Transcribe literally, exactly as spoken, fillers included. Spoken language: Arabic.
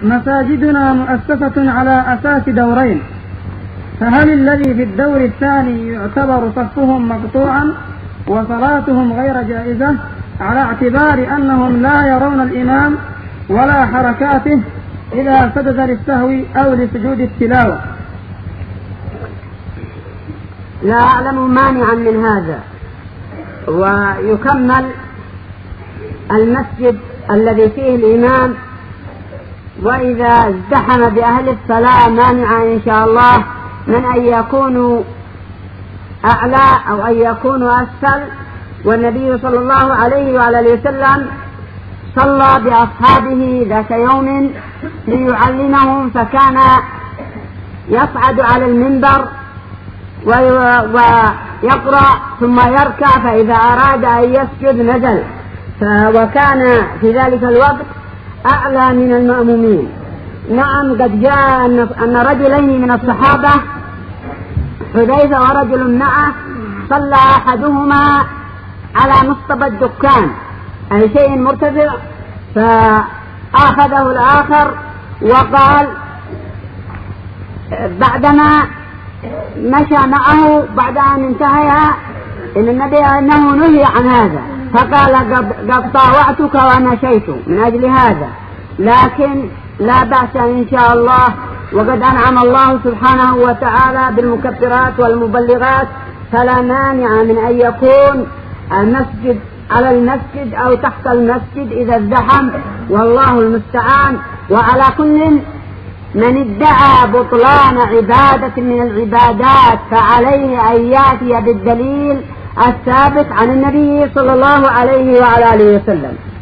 مساجدنا مؤسسة على أساس دورين، فهل الذي في الدور الثاني يعتبر صفهم مقطوعا وصلاتهم غير جائزة على اعتبار أنهم لا يرون الإمام ولا حركاته إذا سجد للسهو أو لسجود التلاوة؟ لا أعلم مانعا من هذا. ويكمل المسجد الذي فيه الإمام وإذا ازدحم بأهل الصلاة مانعا إن شاء الله من أن يكونوا أعلى أو أن يكونوا أسفل. والنبي صلى الله عليه وعلى وسلم صلى بأصحابه ذات يوم ليعلمهم، فكان يصعد على المنبر ويقرأ ثم يركع، فإذا أراد أن يسجد نزل، وكان في ذلك الوقت أعلى من المأمومين. نعم، قد جاء أن رجلين من الصحابة حذيفة ورجل معه صلى أحدهما على مصطبة الدكان أي شيء مرتفع، فأخذه الآخر وقال بعدما مشى معه بعد أن انتهيها إن النبي أنه نهي عن هذا، فقال قد طاوعتك ومشيت من أجل هذا، لكن لا بأس إن شاء الله، وقد أنعم الله سبحانه وتعالى بالمكفرات والمبلغات، فلا مانع من أن يكون المسجد على المسجد أو تحت المسجد إذا ازدحم، والله المستعان. وعلى كل من ادعى بطلان عبادة من العبادات فعليه أن يأتي بالدليل الثابت عن النبي صلى الله عليه وعلى آله وسلم.